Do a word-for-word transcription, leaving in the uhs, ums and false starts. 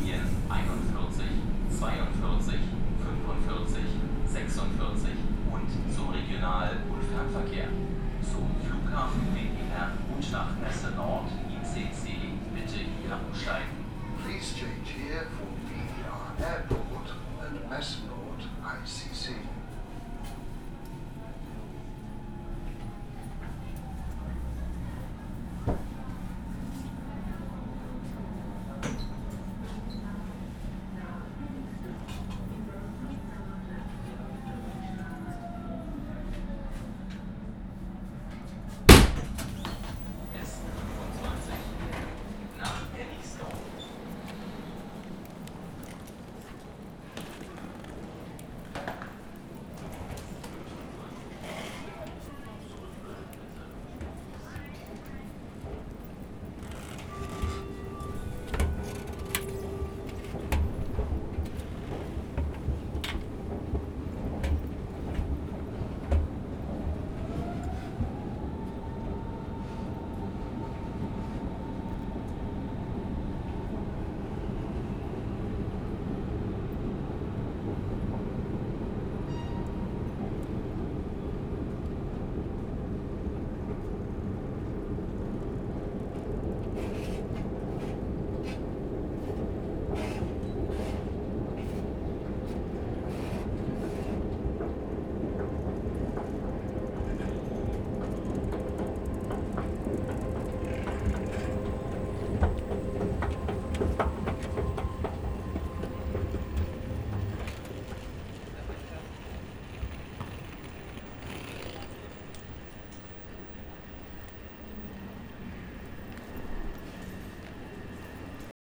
Linien einundvierzig, zweiundvierzig, fünfundvierzig, sechsundvierzig und zum Regional- und Fernverkehr. Zum Flughafen B E R und nach Messe Nord I C C bitte hier umsteigen. Please change here